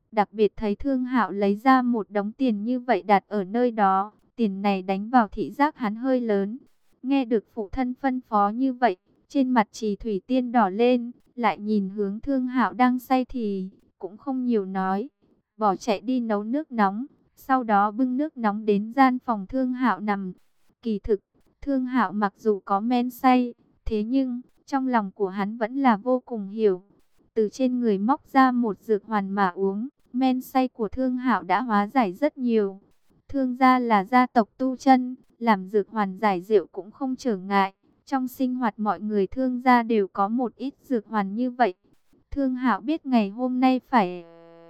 Đặc biệt thấy Thương Hạo lấy ra một đống tiền như vậy đặt ở nơi đó, tiền này đánh vào thị giác hắn hơi lớn. Nghe được phụ thân phân phó như vậy, trên mặt Trì Thủy Tiên đỏ lên, lại nhìn hướng Thương Hạo đang say thì cũng không nhiều nói, bỏ chạy đi nấu nước nóng, sau đó bưng nước nóng đến gian phòng Thương Hạo nằm. Kỳ thực, Thương Hạo mặc dù có men say, thế nhưng trong lòng của hắn vẫn là vô cùng hiểu. Từ trên người móc ra một dược hoàn mà uống, men say của Thương Hạo đã hóa giải rất nhiều. Thương gia là gia tộc tu chân, làm dược hoàn giải rượu cũng không trở ngại. Trong sinh hoạt mọi người Thương gia đều có một ít dược hoàn như vậy. Thương Hạo biết ngày hôm nay phải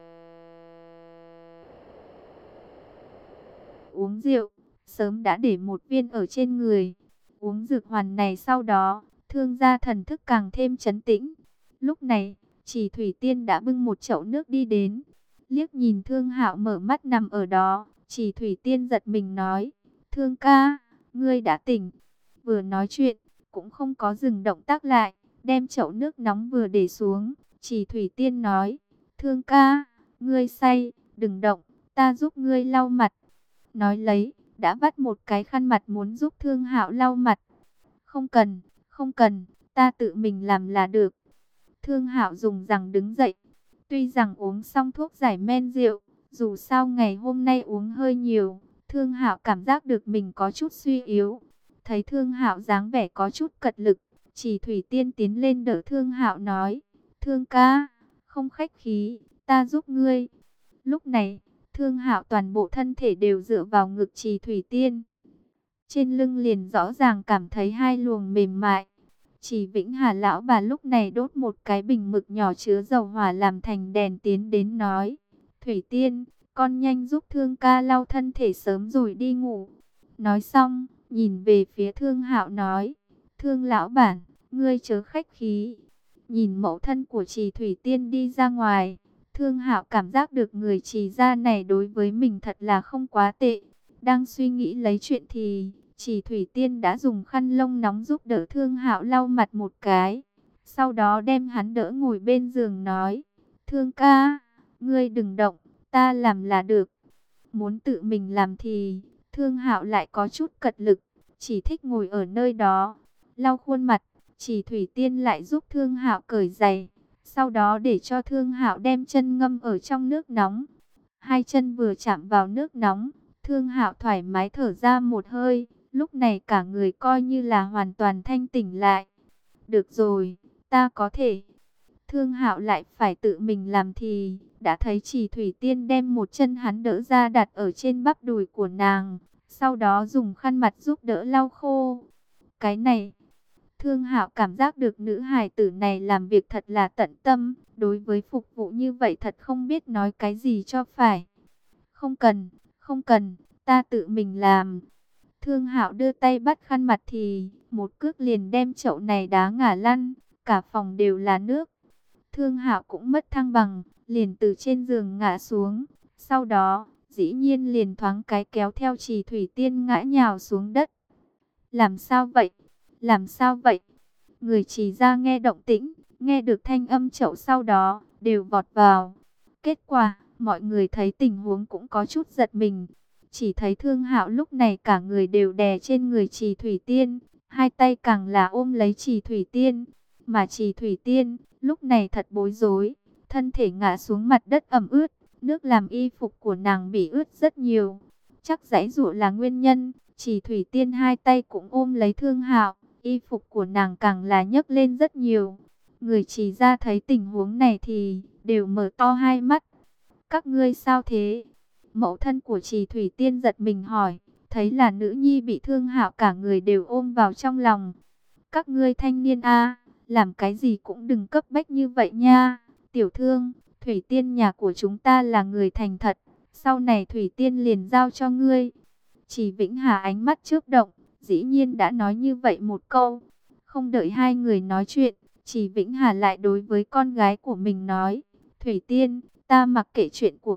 uống rượu, sớm đã để một viên ở trên người. Uống dược hoàn này sau đó, Thương gia thần thức càng thêm trấn tĩnh. Lúc này, Chỉ Thủy Tiên đã bưng một chậu nước đi đến, liếc nhìn Thương Hạo mở mắt nằm ở đó, Chỉ Thủy Tiên giật mình nói: "Thương ca, ngươi đã tỉnh." Vừa nói chuyện, cũng không có dừng động tác lại, đem chậu nước nóng vừa để xuống. Chỉ Thủy Tiên nói: "Thương ca, ngươi say, đừng động, ta giúp ngươi lau mặt." Nói lấy, đã vắt một cái khăn mặt muốn giúp Thương Hạo lau mặt. "Không cần, không cần, ta tự mình làm là được." Thương Hạo dùng rằng đứng dậy. Tuy rằng uống xong thuốc giải men rượu, dù sao ngày hôm nay uống hơi nhiều, Thương Hạo cảm giác được mình có chút suy yếu. Thấy Thương Hạo dáng vẻ có chút cật lực, Chỉ Thủy Tiên tiến lên đỡ Thương Hạo nói: "Thương ca, không khách khí, ta giúp ngươi." Lúc này, Thương Hạo toàn bộ thân thể đều dựa vào ngực Chỉ Thủy Tiên. Trên lưng liền rõ ràng cảm thấy hai luồng mềm mại. Chỉ Vĩnh Hà lão bà lúc này đốt một cái bình mực nhỏ chứa dầu hỏa làm thành đèn tiến đến nói: "Thủy Tiên, con nhanh giúp Thương ca lau thân thể sớm rồi đi ngủ." Nói xong, nhìn về phía Thương Hạo nói: "Thương lão bản, ngươi chớ khách khí." Nhìn mẫu thân của Trì Thủy Tiên đi ra ngoài, Thương Hạo cảm giác được người Trì gia này đối với mình thật là không quá tệ. Đang suy nghĩ lấy chuyện thì Chỉ Thủy Tiên đã dùng khăn lông nóng giúp đỡ Thương Hạo lau mặt một cái. Sau đó đem hắn đỡ ngồi bên giường nói: "Thương ca, ngươi đừng động, ta làm là được." Muốn tự mình làm thì Thương Hạo lại có chút cật lực, chỉ thích ngồi ở nơi đó lau khuôn mặt. Chỉ Thủy Tiên lại giúp Thương Hạo cởi giày, sau đó để cho Thương Hạo đem chân ngâm ở trong nước nóng. Hai chân vừa chạm vào nước nóng, Thương Hạo thoải mái thở ra một hơi. Lúc này cả người coi như là hoàn toàn thanh tỉnh lại. "Được rồi, ta có thể." Thương Hạo lại phải tự mình làm thì đã thấy Chỉ Thủy Tiên đem một chân hắn đỡ ra đặt ở trên bắp đùi của nàng, sau đó dùng khăn mặt giúp đỡ lau khô. Cái này, Thương Hạo cảm giác được nữ hài tử này làm việc thật là tận tâm, đối với phục vụ như vậy thật không biết nói cái gì cho phải. "Không cần, không cần, ta tự mình làm." Thương Hạo đưa tay bắt khăn mặt thì một cước liền đem chậu này đá ngả lăn, cả phòng đều là nước. Thương Hạo cũng mất thăng bằng, liền từ trên giường ngã xuống. Sau đó, dĩ nhiên liền thoáng cái kéo theo Trì Thủy Tiên ngã nhào xuống đất. "Làm sao vậy? Làm sao vậy?" Người Trì ra nghe động tĩnh, nghe được thanh âm chậu sau đó, đều vọt vào. Kết quả, mọi người thấy tình huống cũng có chút giật mình. Chỉ thấy Thương Hạo lúc này cả người đều đè trên người Trì Thủy Tiên, hai tay càng là ôm lấy Trì Thủy Tiên. Mà Trì Thủy Tiên, lúc này thật bối rối, thân thể ngã xuống mặt đất ẩm ướt, nước làm y phục của nàng bị ướt rất nhiều. Chắc giãy giụa là nguyên nhân, Trì Thủy Tiên hai tay cũng ôm lấy Thương Hạo, y phục của nàng càng là nhấc lên rất nhiều. Người Trì ra thấy tình huống này thì đều mở to hai mắt. "Các ngươi sao thế?" Mẫu thân của Trì Thủy Tiên giật mình hỏi, thấy là nữ nhi bị Thương Hạo cả người đều ôm vào trong lòng. "Các ngươi thanh niên a, làm cái gì cũng đừng cấp bách như vậy nha. Tiểu Thương, Thủy Tiên nhà của chúng ta là người thành thật, sau này Thủy Tiên liền giao cho ngươi." Chỉ Vĩnh Hà ánh mắt chớp động, dĩ nhiên đã nói như vậy một câu. Không đợi hai người nói chuyện, Chỉ Vĩnh Hà lại đối với con gái của mình nói: "Thủy Tiên, ta mặc kệ chuyện của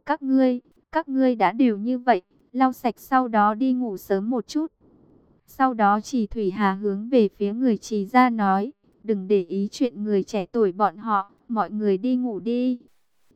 các ngươi đã đều như vậy, lau sạch sau đó đi ngủ sớm một chút." Sau đó Chỉ Thủy Hà hướng về phía người Trì ra nói: "Đừng để ý chuyện người trẻ tuổi bọn họ, mọi người đi ngủ đi."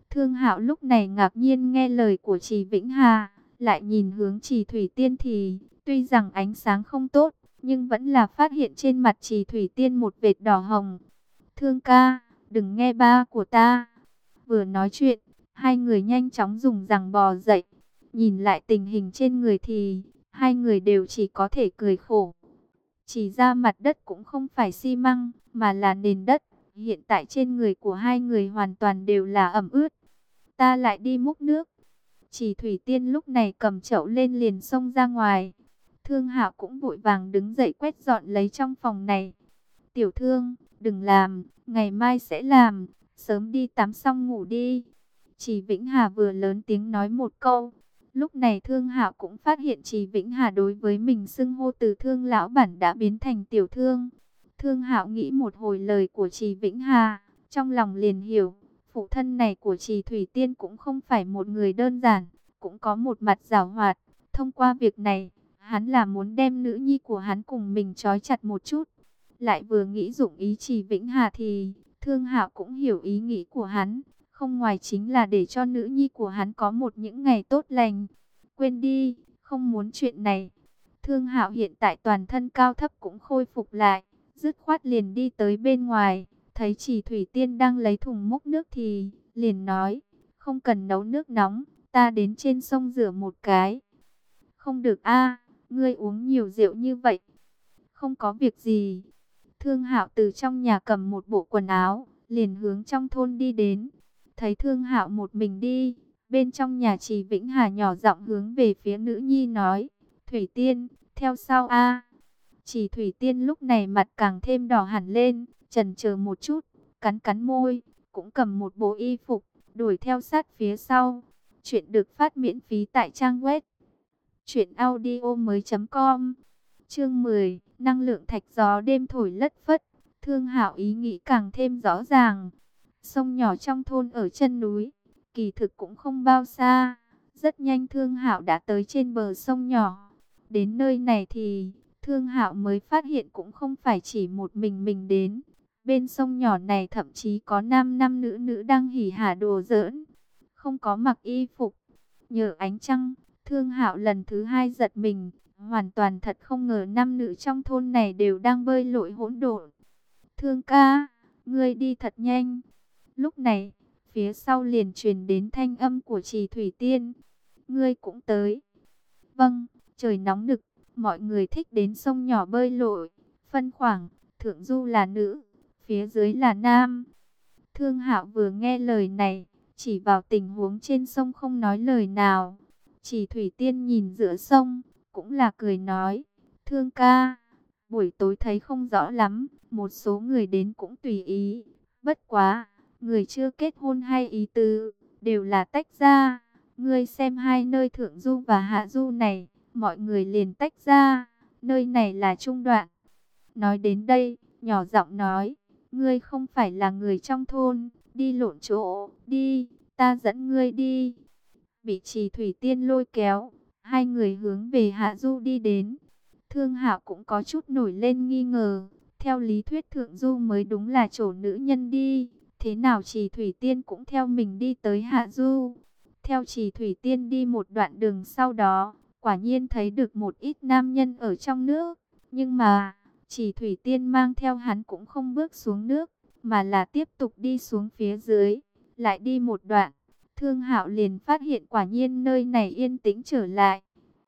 Thương Hạo lúc này ngạc nhiên nghe lời của Trì Vĩnh Hà, lại nhìn hướng Trì Thủy Tiên thì, tuy rằng ánh sáng không tốt, nhưng vẫn là phát hiện trên mặt Trì Thủy Tiên một vệt đỏ hồng. Thương ca, đừng nghe ba của ta. Vừa nói chuyện, hai người nhanh chóng dùng giằng bò dậy. Nhìn lại tình hình trên người thì, hai người đều chỉ có thể cười khổ. Chỉ ra mặt đất cũng không phải xi măng, mà là nền đất. Hiện tại trên người của hai người hoàn toàn đều là ẩm ướt. Ta lại đi múc nước. Chỉ Thủy Tiên lúc này cầm chậu lên liền xông ra ngoài. Thương Hạo cũng vội vàng đứng dậy quét dọn lấy trong phòng này. Tiểu Thương, đừng làm, ngày mai sẽ làm, sớm đi tắm xong ngủ đi. Chỉ Vĩnh Hà vừa lớn tiếng nói một câu. Lúc này Thương Hạo cũng phát hiện Chỉ Vĩnh Hà đối với mình xưng hô từ Thương lão bản đã biến thành Tiểu Thương. Thương Hạo nghĩ một hồi lời của Chỉ Vĩnh Hà, trong lòng liền hiểu, phụ thân này của Chỉ Thủy Tiên cũng không phải một người đơn giản, cũng có một mặt giảo hoạt. Thông qua việc này, hắn là muốn đem nữ nhi của hắn cùng mình trói chặt một chút. Lại vừa nghĩ dụng ý Chỉ Vĩnh Hà thì, Thương Hạo cũng hiểu ý nghĩ của hắn, không ngoài chính là để cho nữ nhi của hắn có một những ngày tốt lành. Quên đi, không muốn chuyện này. Thương Hạo hiện tại toàn thân cao thấp cũng khôi phục lại, dứt khoát liền đi tới bên ngoài, thấy Chỉ Thủy Tiên đang lấy thùng múc nước thì liền nói, không cần nấu nước nóng, ta đến trên sông rửa một cái. Không được a, ngươi uống nhiều rượu như vậy. Không có việc gì. Thương Hạo từ trong nhà cầm một bộ quần áo, liền hướng trong thôn đi đến. Thấy Thương Hạo một mình đi, bên trong nhà Chỉ Vĩnh Hà nhỏ giọng hướng về phía nữ nhi nói, Thủy Tiên, theo sau a. Chỉ Thủy Tiên lúc này mặt càng thêm đỏ hẳn lên, chần chờ một chút, cắn cắn môi, cũng cầm một bộ y phục, đuổi theo sát phía sau. Chuyện được phát miễn phí tại trang web truyệnaudiomoi.com. Chương 10, năng lượng thạch gió đêm thổi lất phất. Thương Hạo ý nghĩ càng thêm rõ ràng. Sông nhỏ trong thôn ở chân núi, kỳ thực cũng không bao xa. Rất nhanh Thương Hạo đã tới trên bờ sông nhỏ. Đến nơi này thì Thương Hạo mới phát hiện cũng không phải chỉ một mình đến. Bên sông nhỏ này thậm chí có nam nam nữ nữ đang hỉ hả đùa giỡn, không có mặc y phục. Nhờ ánh trăng, Thương Hạo lần thứ hai giật mình, hoàn toàn thật không ngờ nam nữ trong thôn này đều đang bơi lội hỗn độn. Thương ca, ngươi đi thật nhanh. Lúc này, phía sau liền truyền đến thanh âm của Trì Thủy Tiên. Ngươi cũng tới. Vâng, trời nóng nực, mọi người thích đến sông nhỏ bơi lội. Phân khoảng, thượng du là nữ, phía dưới là nam. Thương Hạo vừa nghe lời này, chỉ vào tình huống trên sông không nói lời nào. Chỉ Thủy Tiên nhìn giữa sông, cũng là cười nói, Thương ca, buổi tối thấy không rõ lắm, một số người đến cũng tùy ý. Bất quá, người chưa kết hôn hay ý tứ, đều là tách ra. Ngươi xem hai nơi thượng du và hạ du này, mọi người liền tách ra, nơi này là trung đoạn. Nói đến đây, nhỏ giọng nói, ngươi không phải là người trong thôn, đi lộn chỗ, đi, ta dẫn ngươi đi. Bị Trì Thủy Tiên lôi kéo, hai người hướng về hạ du đi đến. Thương Hạo cũng có chút nổi lên nghi ngờ, theo lý thuyết thượng du mới đúng là chỗ nữ nhân đi, thế nào Trì Thủy Tiên cũng theo mình đi tới hạ du. Theo Trì Thủy Tiên đi một đoạn đường sau đó, quả nhiên thấy được một ít nam nhân ở trong nước, nhưng mà Chỉ Thủy Tiên mang theo hắn cũng không bước xuống nước, mà là tiếp tục đi xuống phía dưới. Lại đi một đoạn, Thương Hạo liền phát hiện quả nhiên nơi này yên tĩnh trở lại.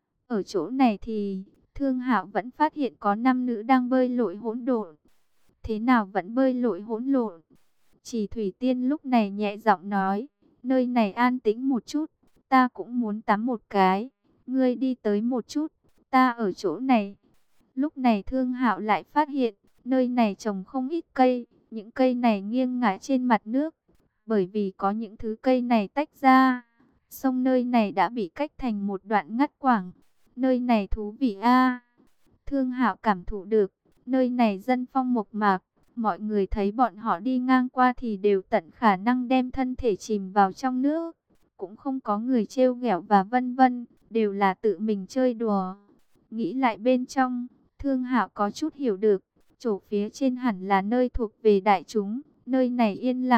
Ở chỗ này thì Thương Hạo vẫn phát hiện có nam nữ đang bơi lội hỗn độn. Thế nào vẫn bơi lội hỗn lộn? Chỉ Thủy Tiên lúc này nhẹ giọng nói, nơi này an tĩnh một chút, ta cũng muốn tắm một cái. Ngươi đi tới một chút, ta ở chỗ này. Lúc này Thương Hạo lại phát hiện, nơi này trồng không ít cây, những cây này nghiêng ngả trên mặt nước. Bởi vì có những thứ cây này tách ra, sông nơi này đã bị cách thành một đoạn ngắt quãng. Nơi này thú vị a. Thương Hạo cảm thụ được, nơi này dân phong mộc mạc, mọi người thấy bọn họ đi ngang qua thì đều tận khả năng đem thân thể chìm vào trong nước. Cũng không có người trêu ghẹo và vân vân, đều là tự mình chơi đùa. Nghĩ lại bên trong, Thương Hạo có chút hiểu được, chỗ phía trên hẳn là nơi thuộc về đại chúng, nơi này yên lặng,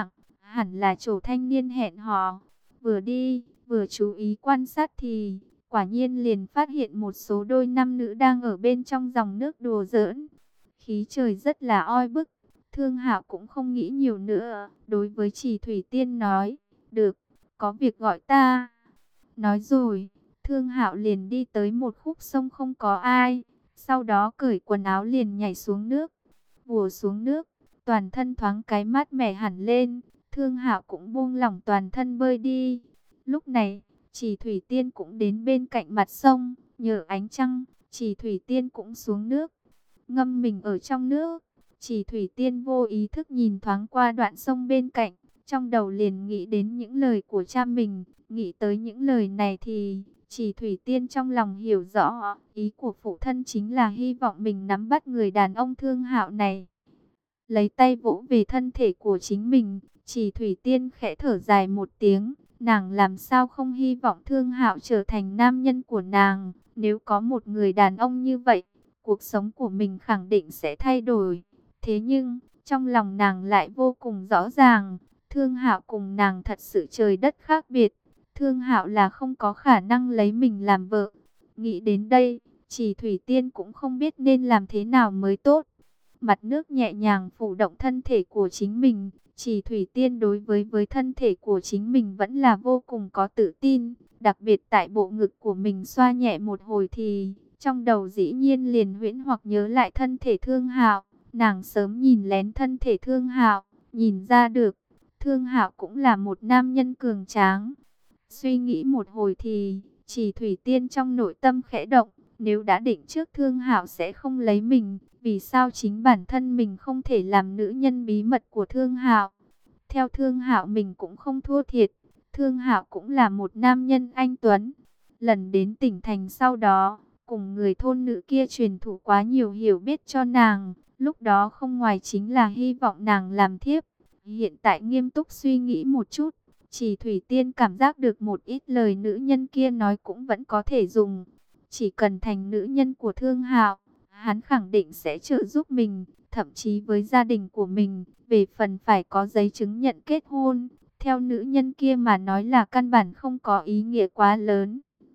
hẳn là chỗ thanh niên hẹn hò. Vừa đi, vừa chú ý quan sát thì quả nhiên liền phát hiện một số đôi nam nữ đang ở bên trong dòng nước đùa giỡn. Khí trời rất là oi bức, Thương Hạo cũng không nghĩ nhiều nữa, đối với Chỉ Thủy Tiên nói, được, có việc gọi ta. Nói rồi, Thương Hạo liền đi tới một khúc sông không có ai, sau đó cởi quần áo liền nhảy xuống nước. Vùa xuống nước, toàn thân thoáng cái mát mẻ hẳn lên, Thương Hạo cũng buông lỏng toàn thân bơi đi. Lúc này, Chỉ Thủy Tiên cũng đến bên cạnh mặt sông, nhờ ánh trăng, Chỉ Thủy Tiên cũng xuống nước, ngâm mình ở trong nước. Chỉ Thủy Tiên vô ý thức nhìn thoáng qua đoạn sông bên cạnh, trong đầu liền nghĩ đến những lời của cha mình. Nghĩ tới những lời này thì Chỉ Thủy Tiên trong lòng hiểu rõ, ý của phụ thân chính là hy vọng mình nắm bắt người đàn ông Thương Hạo này. Lấy tay vỗ về thân thể của chính mình, Chỉ Thủy Tiên khẽ thở dài một tiếng. Nàng làm sao không hy vọng Thương Hạo trở thành nam nhân của nàng. Nếu có một người đàn ông như vậy, cuộc sống của mình khẳng định sẽ thay đổi. Thế nhưng, trong lòng nàng lại vô cùng rõ ràng, Thương Hạo cùng nàng thật sự trời đất khác biệt. Thương Hạo là không có khả năng lấy mình làm vợ. Nghĩ đến đây, Chỉ Thủy Tiên cũng không biết nên làm thế nào mới tốt. Mặt nước nhẹ nhàng phủ động thân thể của chính mình. Chỉ Thủy Tiên đối với thân thể của chính mình vẫn là vô cùng có tự tin. Đặc biệt tại bộ ngực của mình xoa nhẹ một hồi thì trong đầu dĩ nhiên liền huyễn hoặc nhớ lại thân thể Thương Hạo. Nàng sớm nhìn lén thân thể Thương Hạo, nhìn ra được Thương Hạo cũng là một nam nhân cường tráng. Suy nghĩ một hồi thì Chỉ Thủy Tiên trong nội tâm khẽ động, nếu đã định trước Thương Hạo sẽ không lấy mình, vì sao chính bản thân mình không thể làm nữ nhân bí mật của Thương Hạo? Theo Thương Hạo mình cũng không thua thiệt, Thương Hạo cũng là một nam nhân anh tuấn. Lần đến tỉnh thành sau đó, cùng người thôn nữ kia truyền thụ quá nhiều hiểu biết cho nàng, lúc đó không ngoài chính là hy vọng nàng làm thiếp. Hiện tại nghiêm túc suy nghĩ một chút, Chỉ Thủy Tiên cảm giác được một ít lời nữ nhân kia nói cũng vẫn có thể dùng. Chỉ cần thành nữ nhân của Thương Hạo, hắn khẳng định sẽ trợ giúp mình, thậm chí với gia đình của mình. Về phần phải có giấy chứng nhận kết hôn, theo nữ nhân kia mà nói là căn bản không có ý nghĩa quá lớn.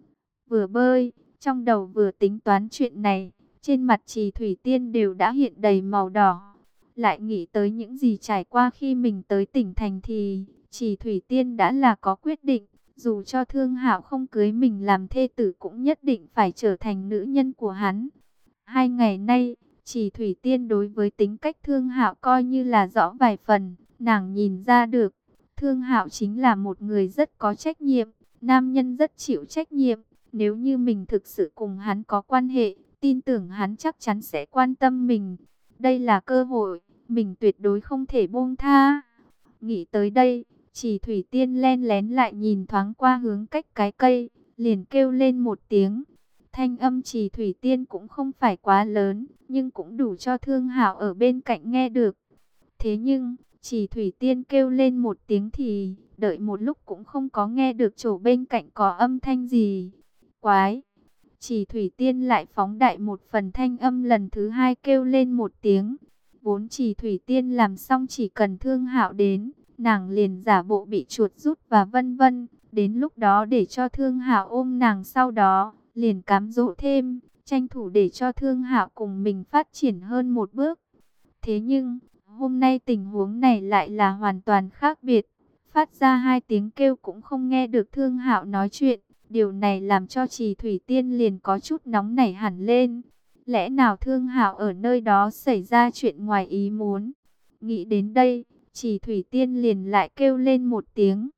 Vừa bơi, trong đầu vừa tính toán chuyện này, trên mặt Chỉ Thủy Tiên đều đã hiện đầy màu đỏ. Lại nghĩ tới những gì trải qua khi mình tới tỉnh thành thì Chỉ Thủy Tiên đã là có quyết định. Dù cho Thương Hạo không cưới mình làm thê tử cũng nhất định phải trở thành nữ nhân của hắn. 2 ngày nay, Chỉ Thủy Tiên đối với tính cách Thương Hạo coi như là rõ vài phần. Nàng nhìn ra được, Thương Hạo chính là một người rất có trách nhiệm, nam nhân rất chịu trách nhiệm. Nếu như mình thực sự cùng hắn có quan hệ, tin tưởng hắn chắc chắn sẽ quan tâm mình. Đây là cơ hội, mình tuyệt đối không thể buông tha. Nghĩ tới đây, Chỉ Thủy Tiên len lén lại nhìn thoáng qua hướng cách cái cây, liền kêu lên một tiếng. Thanh âm Chỉ Thủy Tiên cũng không phải quá lớn, nhưng cũng đủ cho Thương Hạo ở bên cạnh nghe được. Thế nhưng, Chỉ Thủy Tiên kêu lên một tiếng thì đợi một lúc cũng không có nghe được chỗ bên cạnh có âm thanh gì. Quái! Chỉ Thủy Tiên lại phóng đại một phần thanh âm lần thứ hai kêu lên một tiếng. Vốn Chỉ Thủy Tiên làm xong chỉ cần Thương Hạo đến, nàng liền giả bộ bị chuột rút và vân vân. Đến lúc đó để cho Thương Hạo ôm nàng, sau đó liền cám dỗ thêm, tranh thủ để cho Thương Hạo cùng mình phát triển hơn một bước. Thế nhưng, hôm nay tình huống này lại là hoàn toàn khác biệt. Phát ra 2 tiếng kêu cũng không nghe được Thương Hạo nói chuyện. Điều này làm cho Chỉ Thủy Tiên liền có chút nóng nảy hẳn lên. Lẽ nào Thương Hạo ở nơi đó xảy ra chuyện ngoài ý muốn? Nghĩ đến đây, Chỉ Thủy Tiên liền lại kêu lên một tiếng.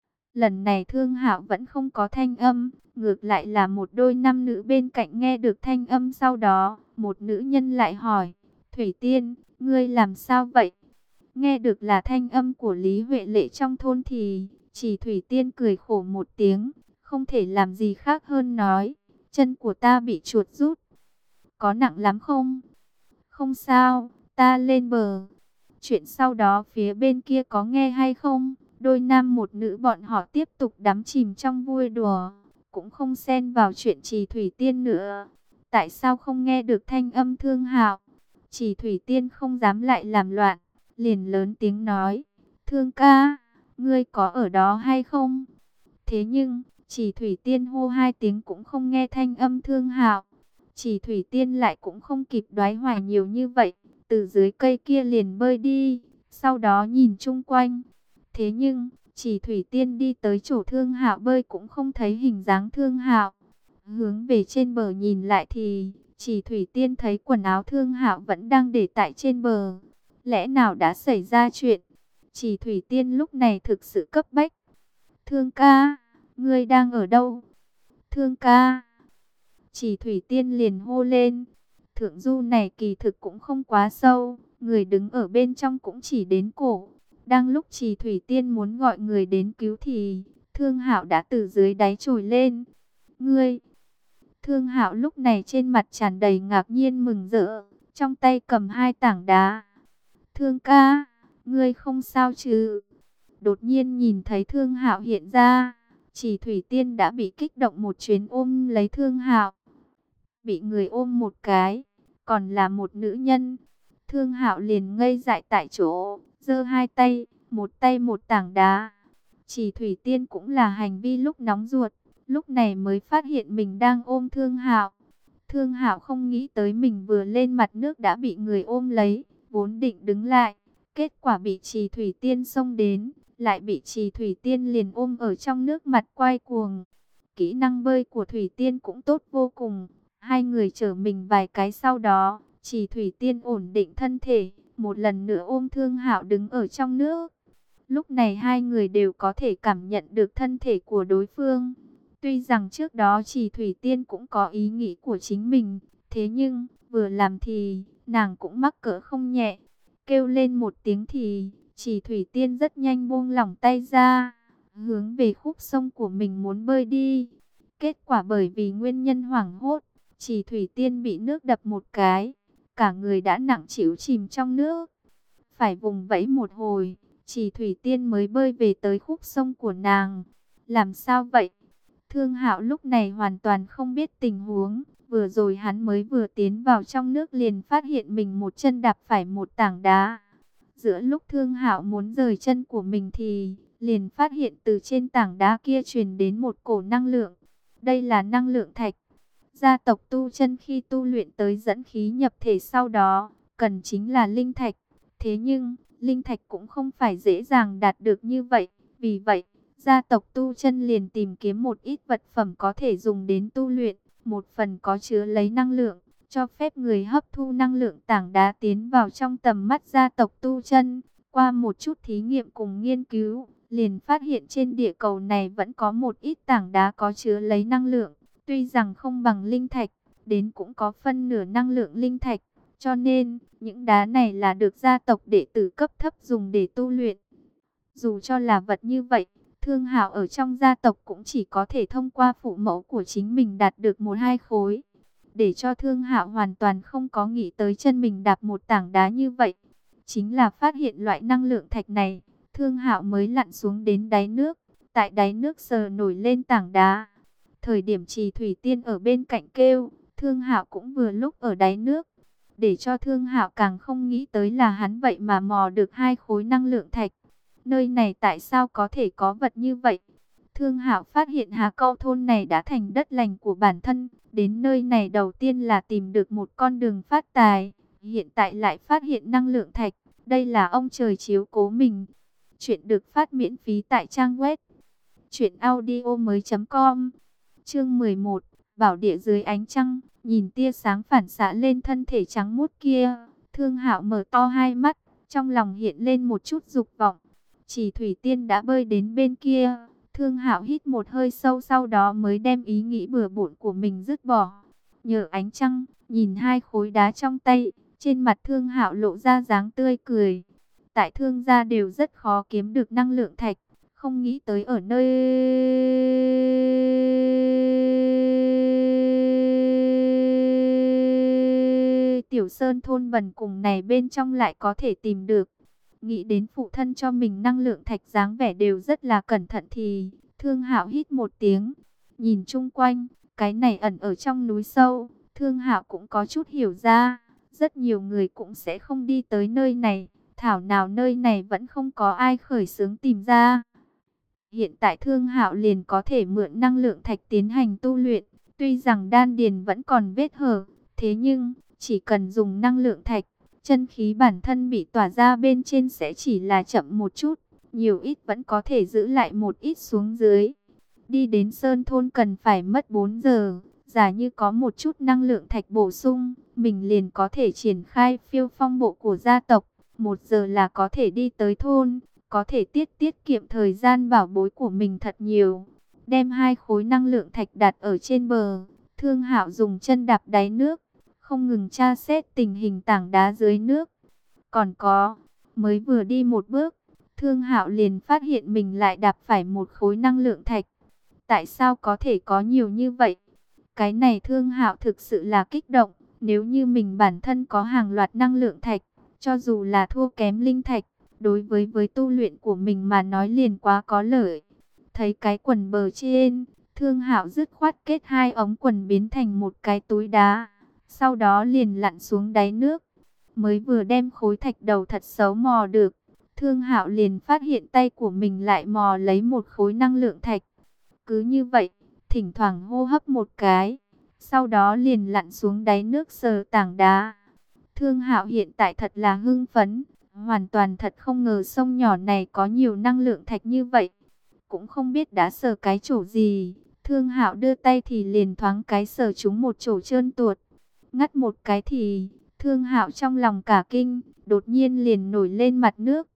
Lần này Thương Hạo vẫn không có thanh âm, ngược lại là một đôi nam nữ bên cạnh nghe được thanh âm, sau đó một nữ nhân lại hỏi: Thủy Tiên, ngươi làm sao vậy? Nghe được là thanh âm của Lý Huệ Lệ trong thôn thì Chỉ Thủy Tiên cười khổ một tiếng, không thể làm gì khác hơn nói: chân của ta bị chuột rút. Có nặng lắm không? Không sao, ta lên bờ. Chuyện sau đó phía bên kia có nghe hay không? Đôi nam một nữ bọn họ tiếp tục đắm chìm trong vui đùa, cũng không xen vào chuyện Chỉ Thủy Tiên nữa. Tại sao không nghe được thanh âm Thương Hạo? Chỉ Thủy Tiên không dám lại làm loạn, liền lớn tiếng nói: Thương ca, ngươi có ở đó hay không? Thế nhưng, Chỉ Thủy Tiên hô hai tiếng cũng không nghe thanh âm Thương Hạo. Chỉ Thủy Tiên lại cũng không kịp đoái hoài nhiều như vậy, từ dưới cây kia liền bơi đi, sau đó nhìn chung quanh. Thế nhưng, Chỉ Thủy Tiên đi tới chỗ Thương Hạo bơi cũng không thấy hình dáng Thương Hạo. Hướng về trên bờ nhìn lại thì Chỉ Thủy Tiên thấy quần áo Thương Hạo vẫn đang để tại trên bờ. Lẽ nào đã xảy ra chuyện? Chỉ Thủy Tiên lúc này thực sự cấp bách. Thương ca, ngươi đang ở đâu? Thương ca. Chỉ Thủy Tiên liền hô lên. Thượng du này kỳ thực cũng không quá sâu, người đứng ở bên trong cũng chỉ đến cổ. Đang lúc Chỉ Thủy Tiên muốn gọi người đến cứu thì Thương Hạo đã từ dưới đáy trồi lên. Ngươi! Thương Hạo lúc này trên mặt tràn đầy ngạc nhiên mừng rỡ, trong tay cầm hai tảng đá. Thương ca, ngươi không sao chứ? Đột nhiên nhìn thấy Thương Hạo hiện ra, Chỉ Thủy Tiên đã bị kích động một chuyến ôm lấy Thương Hạo. Bị người ôm một cái, còn là một nữ nhân. Thương Hạo liền ngây dại tại chỗ, giơ hai tay một tảng đá. Chỉ Thủy Tiên cũng là hành vi lúc nóng ruột, lúc này mới phát hiện mình đang ôm Thương Hạo. Thương Hạo không nghĩ tới mình vừa lên mặt nước đã bị người ôm lấy, vốn định đứng lại, kết quả bị Chỉ Thủy Tiên xông đến, lại bị Chỉ Thủy Tiên liền ôm ở trong nước mặt quay cuồng. Kỹ năng bơi của Thủy Tiên cũng tốt vô cùng. Hai người chở mình vài cái sau đó, Chỉ Thủy Tiên ổn định thân thể, một lần nữa ôm Thương Hạo đứng ở trong nước. Lúc này hai người đều có thể cảm nhận được thân thể của đối phương. Tuy rằng trước đó Chỉ Thủy Tiên cũng có ý nghĩ của chính mình, thế nhưng vừa làm thì nàng cũng mắc cỡ không nhẹ. Kêu lên một tiếng thì Chỉ Thủy Tiên rất nhanh buông lỏng tay ra, hướng về khúc sông của mình muốn bơi đi. Kết quả bởi vì nguyên nhân hoảng hốt, Chỉ Thủy Tiên bị nước đập một cái, cả người đã nặng trĩu chìm trong nước. Phải vùng vẫy một hồi, Chỉ Thủy Tiên mới bơi về tới khúc sông của nàng. Làm sao vậy? Thương Hạo lúc này hoàn toàn không biết tình huống. Vừa rồi hắn mới vừa tiến vào trong nước liền phát hiện mình một chân đạp phải một tảng đá. Giữa lúc Thương Hạo muốn rời chân của mình thì liền phát hiện từ trên tảng đá kia truyền đến một cổ năng lượng. Đây là năng lượng thạch. Gia tộc tu chân khi tu luyện tới dẫn khí nhập thể sau đó, cần chính là linh thạch. Thế nhưng, linh thạch cũng không phải dễ dàng đạt được như vậy. Vì vậy, gia tộc tu chân liền tìm kiếm một ít vật phẩm có thể dùng đến tu luyện. Một phần có chứa lấy năng lượng, cho phép người hấp thu năng lượng tảng đá tiến vào trong tầm mắt gia tộc tu chân. Qua một chút thí nghiệm cùng nghiên cứu, liền phát hiện trên địa cầu này vẫn có một ít tảng đá có chứa lấy năng lượng. Tuy rằng không bằng linh thạch, đến cũng có phân nửa năng lượng linh thạch. Cho nên, những đá này là được gia tộc đệ tử cấp thấp dùng để tu luyện. Dù cho là vật như vậy, Thương Hạo ở trong gia tộc cũng chỉ có thể thông qua phụ mẫu của chính mình đạt được một hai khối. Để cho Thương Hạo hoàn toàn không có nghĩ tới chân mình đạp một tảng đá như vậy. Chính là phát hiện loại năng lượng thạch này, Thương Hạo mới lặn xuống đến đáy nước. Tại đáy nước sờ nổi lên tảng đá. Thời điểm Chỉ Thủy Tiên ở bên cạnh kêu, Thương Hạo cũng vừa lúc ở đáy nước. Để cho Thương Hạo càng không nghĩ tới là hắn vậy mà mò được hai khối năng lượng thạch. Nơi này tại sao có thể có vật như vậy? Thương Hạo phát hiện Hà Câu thôn này đã thành đất lành của bản thân. Đến nơi này đầu tiên là tìm được một con đường phát tài. Hiện tại lại phát hiện năng lượng thạch. Đây là ông trời chiếu cố mình. Chuyện được phát miễn phí tại trang web truyệnaudiomoi.com. Chương 11, Bảo địa dưới ánh trăng. Nhìn tia sáng phản xạ lên thân thể trắng muốt kia, Thương Hạo mở to hai mắt, trong lòng hiện lên một chút dục vọng. Chỉ Thủy Tiên đã bơi đến bên kia, Thương Hạo hít một hơi sâu, sau đó mới đem ý nghĩ bừa bộn của mình dứt bỏ. Nhờ ánh trăng, nhìn hai khối đá trong tay, trên mặt Thương Hạo lộ ra dáng tươi cười. Tại Thương gia đều rất khó kiếm được năng lượng thạch, không nghĩ tới ở nơi Tiểu Sơn thôn bần cùng này bên trong lại có thể tìm được. Nghĩ đến phụ thân cho mình năng lượng thạch dáng vẻ đều rất là cẩn thận thì Thương Hạo hít một tiếng, nhìn chung quanh, cái này ẩn ở trong núi sâu, Thương Hạo cũng có chút hiểu ra, rất nhiều người cũng sẽ không đi tới nơi này, thảo nào nơi này vẫn không có ai khởi xướng tìm ra. Hiện tại Thương Hạo liền có thể mượn năng lượng thạch tiến hành tu luyện, tuy rằng đan điền vẫn còn vết hở, thế nhưng chỉ cần dùng năng lượng thạch, chân khí bản thân bị tỏa ra bên trên sẽ chỉ là chậm một chút, nhiều ít vẫn có thể giữ lại một ít xuống dưới. Đi đến Sơn Thôn cần phải mất 4 giờ, giả như có một chút năng lượng thạch bổ sung, mình liền có thể triển khai phiêu phong bộ của gia tộc, 1 giờ là có thể đi tới thôn, có thể tiết kiệm thời gian bảo bối của mình thật nhiều. Đem 2 khối năng lượng thạch đặt ở trên bờ, Thương Hạo dùng chân đạp đáy nước, không ngừng tra xét tình hình tảng đá dưới nước. Còn có, mới vừa đi một bước, Thương Hạo liền phát hiện mình lại đạp phải một khối năng lượng thạch. Tại sao có thể có nhiều như vậy? Cái này Thương Hạo thực sự là kích động, nếu như mình bản thân có hàng loạt năng lượng thạch, cho dù là thua kém linh thạch, đối với tu luyện của mình mà nói liền quá có lợi. Thấy cái quần bờ trên, Thương Hạo dứt khoát kết 2 ống quần biến thành một cái túi đá, sau đó liền lặn xuống đáy nước. Mới vừa đem khối thạch đầu thật xấu mò được, Thương Hạo liền phát hiện tay của mình lại mò lấy một khối năng lượng thạch. Cứ như vậy, thỉnh thoảng hô hấp một cái, sau đó liền lặn xuống đáy nước sờ tảng đá. Thương Hạo hiện tại thật là hưng phấn, hoàn toàn thật không ngờ sông nhỏ này có nhiều năng lượng thạch như vậy. Cũng không biết đã sờ cái chỗ gì, Thương Hạo đưa tay thì liền thoáng cái sờ trúng một chỗ trơn tuột. Ngắt một cái thì, Thương Hạo trong lòng cả kinh, đột nhiên liền nổi lên mặt nước.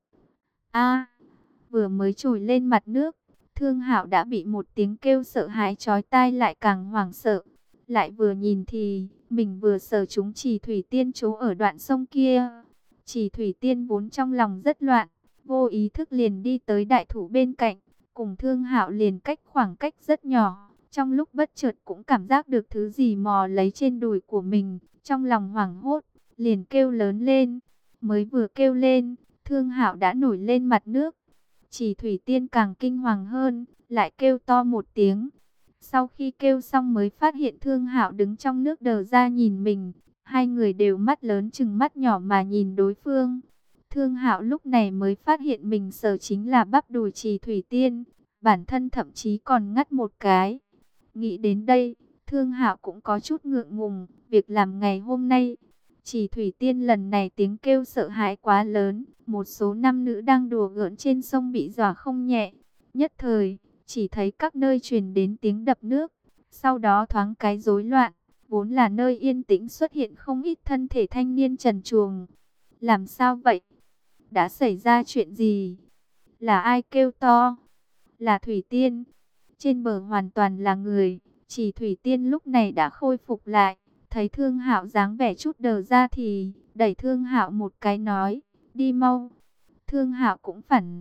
A, vừa mới trồi lên mặt nước, Thương Hạo đã bị một tiếng kêu sợ hãi chói tai lại càng hoảng sợ. Lại vừa nhìn thì, mình vừa sờ trúng Chỉ Thủy Tiên chỗ ở đoạn sông kia. Chỉ Thủy Tiên vốn trong lòng rất loạn, vô ý thức liền đi tới đại thụ bên cạnh, cùng Thương Hạo liền cách khoảng cách rất nhỏ. Trong lúc bất chợt cũng cảm giác được thứ gì mò lấy trên đùi của mình, trong lòng hoảng hốt, liền kêu lớn lên. Mới vừa kêu lên, Thương Hạo đã nổi lên mặt nước. Chỉ Thủy Tiên càng kinh hoàng hơn, lại kêu to một tiếng. Sau khi kêu xong mới phát hiện Thương Hạo đứng trong nước đờ ra nhìn mình. Hai người đều mắt lớn chừng mắt nhỏ mà nhìn đối phương. Thương Hạo lúc này mới phát hiện mình sờ chính là bắp đùi Chỉ Thủy Tiên. Bản thân thậm chí còn ngắt một cái. Nghĩ đến đây, Thương Hạo cũng có chút ngượng ngùng. Việc làm ngày hôm nay, Chỉ Thủy Tiên lần này tiếng kêu sợ hãi quá lớn. Một số nam nữ đang đùa giỡn trên sông bị dọa không nhẹ. Nhất thời, chỉ thấy các nơi truyền đến tiếng đập nước. Sau đó thoáng cái rối loạn. Vốn là nơi yên tĩnh xuất hiện không ít thân thể thanh niên trần truồng. Làm sao vậy? Đã xảy ra chuyện gì? Là ai kêu to? Là Thủy Tiên. Trên bờ hoàn toàn là người. Chỉ Thủy Tiên lúc này đã khôi phục lại. Thấy Thương Hạo dáng vẻ chút đờ ra thì đẩy Thương Hạo một cái nói, đi mau. Thương Hạo cũng phản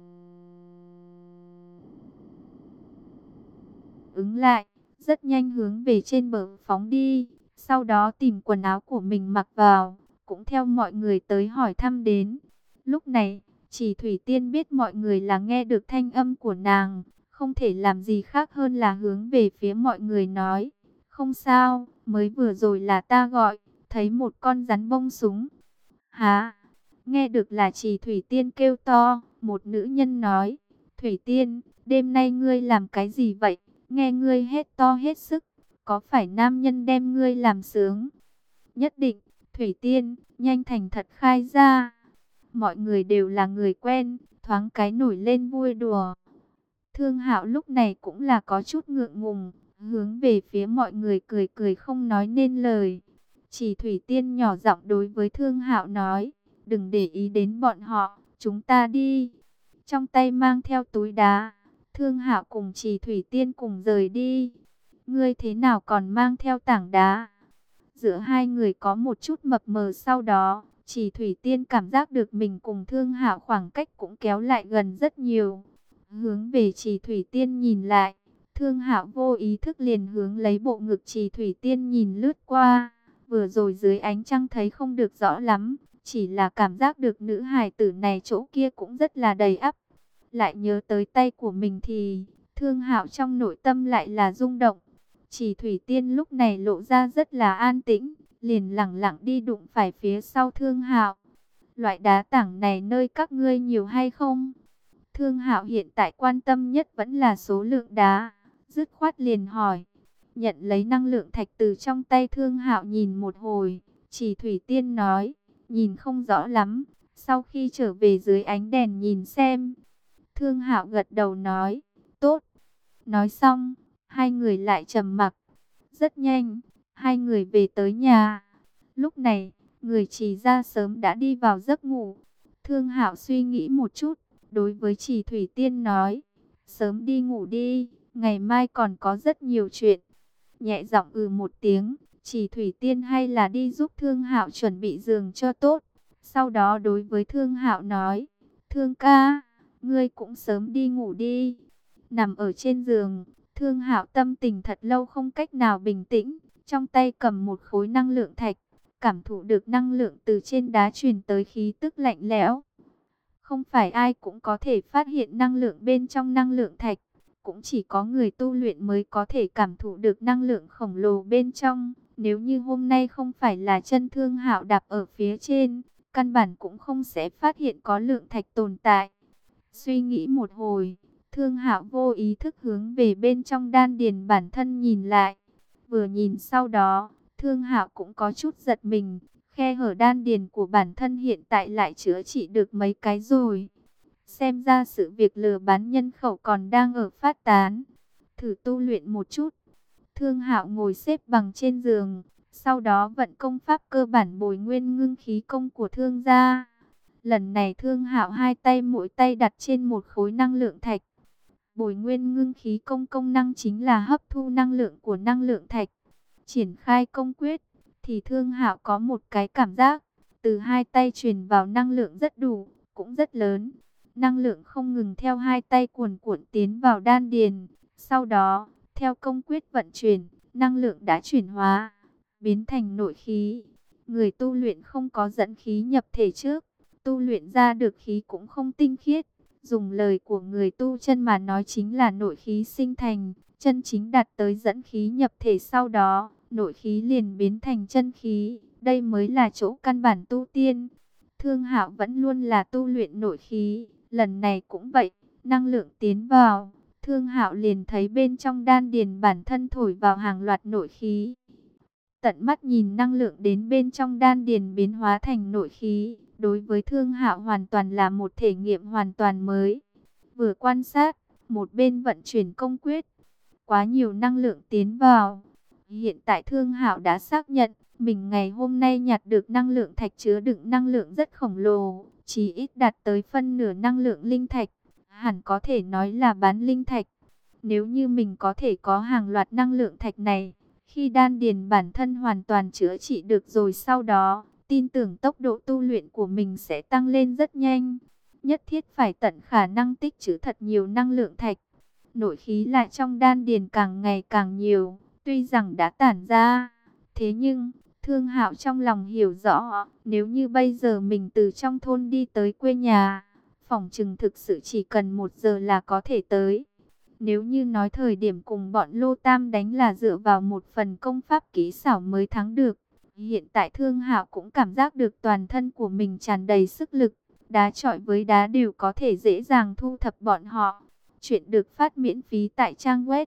ứng lại, rất nhanh hướng về trên bờ phóng đi. Sau đó tìm quần áo của mình mặc vào, cũng theo mọi người tới hỏi thăm đến. Lúc này, Chỉ Thủy Tiên biết mọi người là nghe được thanh âm của nàng, không thể làm gì khác hơn là hướng về phía mọi người nói, không sao, mới vừa rồi là ta gọi, thấy một con rắn bông súng. Hả? Nghe được là Chỉ Thủy Tiên kêu to, một nữ nhân nói, Thủy Tiên, đêm nay ngươi làm cái gì vậy? Nghe ngươi hét to hết sức, có phải nam nhân đem ngươi làm sướng? Nhất định, Thủy Tiên, nhanh thành thật khai ra. Mọi người đều là người quen, thoáng cái nổi lên vui đùa. Thương Hạo lúc này cũng là có chút ngượng ngùng, hướng về phía mọi người cười cười không nói nên lời. Chỉ Thủy Tiên nhỏ giọng đối với Thương Hạo nói, đừng để ý đến bọn họ, chúng ta đi. Trong tay mang theo túi đá, Thương Hạo cùng Chỉ Thủy Tiên cùng rời đi. Ngươi thế nào còn mang theo tảng đá? Giữa hai người có một chút mập mờ, sau đó Chỉ Thủy Tiên cảm giác được mình cùng Thương Hạo khoảng cách cũng kéo lại gần rất nhiều. Hướng về Chỉ Thủy Tiên nhìn lại, Thương Hạo vô ý thức liền hướng lấy bộ ngực Chỉ Thủy Tiên nhìn lướt qua. Vừa rồi dưới ánh trăng thấy không được rõ lắm, chỉ là cảm giác được nữ hài tử này chỗ kia cũng rất là đầy ắp. Lại nhớ tới tay của mình thì Thương Hạo trong nội tâm lại là rung động. Chỉ Thủy Tiên lúc này lộ ra rất là an tĩnh, liền lẳng lặng đi đụng phải phía sau Thương Hạo. loại đá tảng này nơi các ngươi nhiều hay không? Thương Hạo hiện tại quan tâm nhất vẫn là số lượng đá, dứt khoát liền hỏi. Nhận lấy năng lượng thạch từ trong tay Thương Hạo nhìn một hồi, Chỉ Thủy Tiên nói, nhìn không rõ lắm, sau khi trở về dưới ánh đèn nhìn xem. Thương Hạo gật đầu nói, tốt. Nói xong, hai người lại trầm mặc. Rất nhanh, hai người về tới nhà. Lúc này, người Chỉ ra sớm đã đi vào giấc ngủ. Thương Hạo suy nghĩ một chút, đối với Chỉ Thủy Tiên nói, sớm đi ngủ đi, ngày mai còn có rất nhiều chuyện. Nhẹ giọng một tiếng, Chỉ Thủy Tiên hay là đi giúp Thương Hạo chuẩn bị giường cho tốt. Sau đó đối với Thương Hạo nói, Thương ca, ngươi cũng sớm đi ngủ đi. Nằm ở trên giường, Thương Hạo tâm tình thật lâu không cách nào bình tĩnh, trong tay cầm một khối năng lượng thạch, cảm thụ được năng lượng từ trên đá truyền tới khí tức lạnh lẽo. Không phải ai cũng có thể phát hiện năng lượng bên trong năng lượng thạch, cũng chỉ có người tu luyện mới có thể cảm thụ được năng lượng khổng lồ bên trong. Nếu như hôm nay không phải là chân Thương Hạo đạp ở phía trên, căn bản cũng không sẽ phát hiện có lượng thạch tồn tại. Suy nghĩ một hồi, Thương Hạo vô ý thức hướng về bên trong đan điền bản thân nhìn lại. Vừa nhìn sau đó, Thương Hạo cũng có chút giật mình, khe hở đan điền của bản thân hiện tại lại chữa trị được mấy cái rồi. Xem ra sự việc lừa bán nhân khẩu còn đang ở phát tán. Thử tu luyện một chút. Thương Hạo ngồi xếp bằng trên giường, sau đó vận công pháp cơ bản bồi nguyên ngưng khí công của Thương gia. Lần này Thương Hạo hai tay mỗi tay đặt trên một khối năng lượng thạch. Bồi nguyên ngưng khí công công năng chính là hấp thu năng lượng của năng lượng thạch. Triển khai công quyết, thì Thương Hạo có một cái cảm giác, từ hai tay truyền vào năng lượng rất đủ, cũng rất lớn. Năng lượng không ngừng theo hai tay cuồn cuộn tiến vào đan điền. Sau đó, theo công quyết vận chuyển, năng lượng đã chuyển hóa, biến thành nội khí. Người tu luyện không có dẫn khí nhập thể trước, tu luyện ra được khí cũng không tinh khiết. Dùng lời của người tu chân mà nói chính là nội khí sinh thành, chân chính đạt tới dẫn khí nhập thể sau đó, nội khí liền biến thành chân khí. Đây mới là chỗ căn bản tu tiên. Thương Hạo vẫn luôn là tu luyện nội khí, lần này cũng vậy, năng lượng tiến vào, Thương Hạo liền thấy bên trong đan điền bản thân thổi vào hàng loạt nội khí. Tận mắt nhìn năng lượng đến bên trong đan điền biến hóa thành nội khí, đối với Thương Hạo hoàn toàn là một thể nghiệm hoàn toàn mới. Vừa quan sát, một bên vận chuyển công quyết, quá nhiều năng lượng tiến vào. Hiện tại Thương Hạo đã xác nhận, mình ngày hôm nay nhặt được năng lượng thạch chứa đựng năng lượng rất khổng lồ, chỉ ít đạt tới phân nửa năng lượng linh thạch, hẳn có thể nói là bán linh thạch. Nếu như mình có thể có hàng loạt năng lượng thạch này, khi đan điền bản thân hoàn toàn chữa trị được rồi sau đó, tin tưởng tốc độ tu luyện của mình sẽ tăng lên rất nhanh. Nhất thiết phải tận khả năng tích trữ thật nhiều năng lượng thạch. Nội khí lại trong đan điền càng ngày càng nhiều, tuy rằng đã tản ra, thế nhưng Thương Hạo trong lòng hiểu rõ, nếu như bây giờ mình từ trong thôn đi tới quê nhà, phỏng chừng thực sự chỉ cần 1 giờ là có thể tới. Nếu như nói thời điểm cùng bọn Lô Tam đánh là dựa vào một phần công pháp kỹ xảo mới thắng được, hiện tại Thương Hạo cũng cảm giác được toàn thân của mình tràn đầy sức lực, đá chọi với đá đều có thể dễ dàng thu thập bọn họ. Chuyện được phát miễn phí tại trang web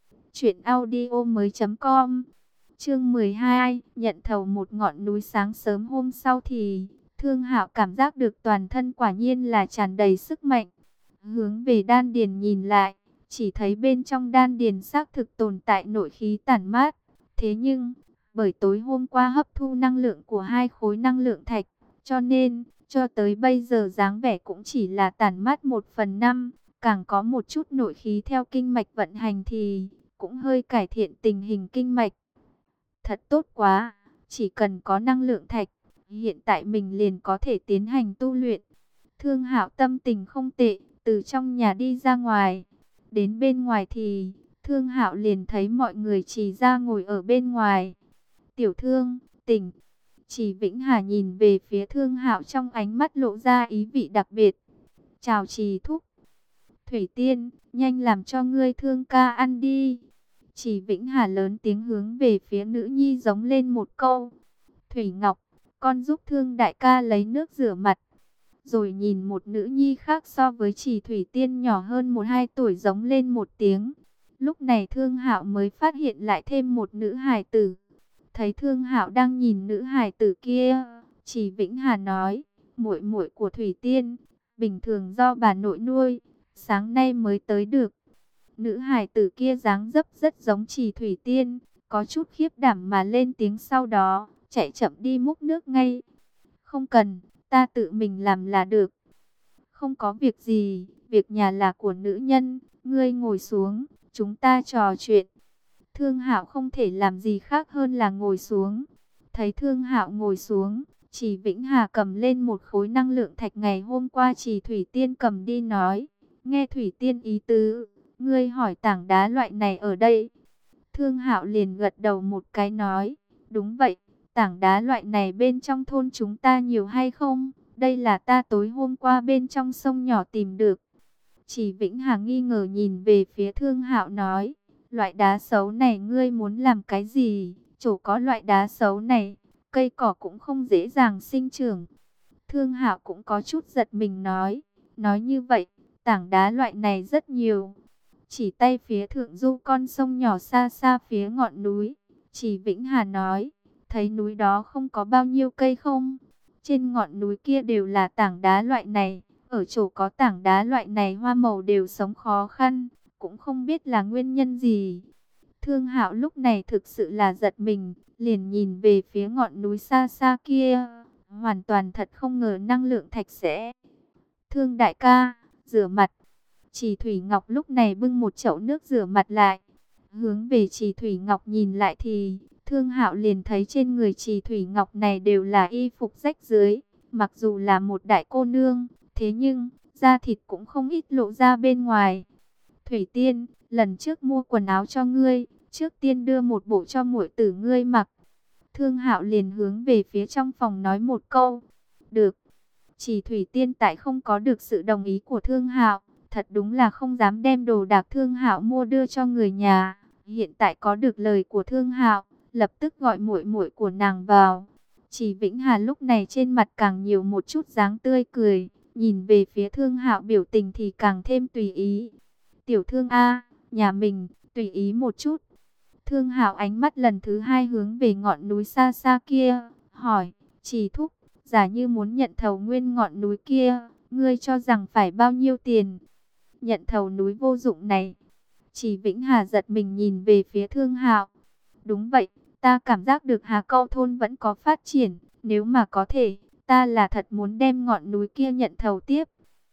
truyệnaudiomoi.com. Chương 12, nhận thầu một ngọn núi. Sáng sớm hôm sau thì Thương Hạo cảm giác được toàn thân quả nhiên là tràn đầy sức mạnh. Hướng về đan điền nhìn lại, chỉ thấy bên trong đan điền xác thực tồn tại nội khí tản mát. Thế nhưng, bởi tối hôm qua hấp thu năng lượng của hai khối năng lượng thạch, cho nên, cho tới bây giờ dáng vẻ cũng chỉ là tản mát 1/5. Càng có một chút nội khí theo kinh mạch vận hành thì cũng hơi cải thiện tình hình kinh mạch. Thật tốt quá, chỉ cần có năng lượng thạch, hiện tại mình liền có thể tiến hành tu luyện. Thương Hạo tâm tình không tệ, từ trong nhà đi ra ngoài. Đến bên ngoài thì Thương Hạo liền thấy mọi người Chỉ ra ngồi ở bên ngoài. Tiểu Thương, tỉnh. Chỉ Vĩnh Hà nhìn về phía Thương Hạo trong ánh mắt lộ ra ý vị đặc biệt. Chào Chỉ thúc. Thủy Tiên, nhanh làm cho ngươi Thương ca ăn đi. Chỉ Vĩnh Hà lớn tiếng hướng về phía nữ nhi giống lên một câu. Thủy Ngọc, con giúp Thương đại ca lấy nước rửa mặt. Rồi nhìn một nữ nhi khác so với Chỉ Thủy Tiên nhỏ hơn 1-2 tuổi giống lên một tiếng. Lúc này Thương Hạo mới phát hiện lại thêm một nữ hài tử. Thấy Thương Hạo đang nhìn nữ hài tử kia, Chỉ Vĩnh Hà nói, muội muội của Thủy Tiên, bình thường do bà nội nuôi, sáng nay mới tới được. Nữ hài tử kia dáng dấp rất giống Chỉ Thủy Tiên, có chút khiếp đảm mà lên tiếng, sau đó chạy chậm đi múc nước ngay. Không cần, ta tự mình làm là được. Không có việc gì, việc nhà là của nữ nhân, ngươi ngồi xuống, chúng ta trò chuyện. Thương Hạo không thể làm gì khác hơn là ngồi xuống. Thấy Thương Hạo ngồi xuống, Chỉ Vĩnh Hà cầm lên một khối năng lượng thạch ngày hôm qua Chỉ Thủy Tiên cầm đi nói, nghe Thủy Tiên ý tứ, ngươi hỏi tảng đá loại này ở đây. Thương Hạo liền gật đầu một cái nói, đúng vậy, tảng đá loại này bên trong thôn chúng ta nhiều hay không? Đây là ta tối hôm qua bên trong sông nhỏ tìm được. Chỉ Vĩnh Hà nghi ngờ nhìn về phía Thương Hạo nói, loại đá xấu này ngươi muốn làm cái gì? Chỗ có loại đá xấu này, cây cỏ cũng không dễ dàng sinh trưởng. Thương Hạo cũng có chút giật mình nói như vậy, tảng đá loại này rất nhiều. Chỉ tay phía thượng du con sông nhỏ xa xa phía ngọn núi, Chỉ Vĩnh Hà nói, thấy núi đó không có bao nhiêu cây không? Trên ngọn núi kia đều là tảng đá loại này, ở chỗ có tảng đá loại này hoa màu đều sống khó khăn, cũng không biết là nguyên nhân gì. Thương Hạo lúc này thực sự là giật mình, liền nhìn về phía ngọn núi xa xa kia, hoàn toàn thật không ngờ năng lượng thạch sẽ. Thương đại ca, rửa mặt. Chỉ Thủy Ngọc lúc này bưng một chậu nước rửa mặt lại, hướng về Chỉ Thủy Ngọc nhìn lại thì Thương Hạo liền thấy trên người Chỉ Thủy Ngọc này đều là y phục rách rưới, mặc dù là một đại cô nương, thế nhưng da thịt cũng không ít lộ ra bên ngoài. Thủy Tiên, lần trước mua quần áo cho ngươi, trước tiên đưa một bộ cho muội tử ngươi mặc. Thương Hạo liền hướng về phía trong phòng nói một câu. Được. Chỉ Thủy Tiên tại không có được sự đồng ý của Thương Hạo, thật đúng là không dám đem đồ đạc Thương Hạo mua đưa cho người nhà. Hiện tại có được lời của Thương Hạo, lập tức gọi muội muội của nàng vào. Chỉ Vĩnh Hà lúc này trên mặt càng nhiều một chút dáng tươi cười, nhìn về phía Thương Hạo biểu tình thì càng thêm tùy ý. Tiểu Thương a, nhà mình tùy ý một chút. Thương Hạo ánh mắt lần thứ hai hướng về ngọn núi xa xa kia, hỏi, Chỉ thúc, giả như muốn nhận thầu nguyên ngọn núi kia, ngươi cho rằng phải bao nhiêu tiền? Nhận thầu núi vô dụng này. Chỉ Vĩnh Hà giật mình nhìn về phía Thương Hạo. Đúng vậy, ta cảm giác được Hà Câu thôn vẫn có phát triển, nếu mà có thể, ta là thật muốn đem ngọn núi kia nhận thầu tiếp.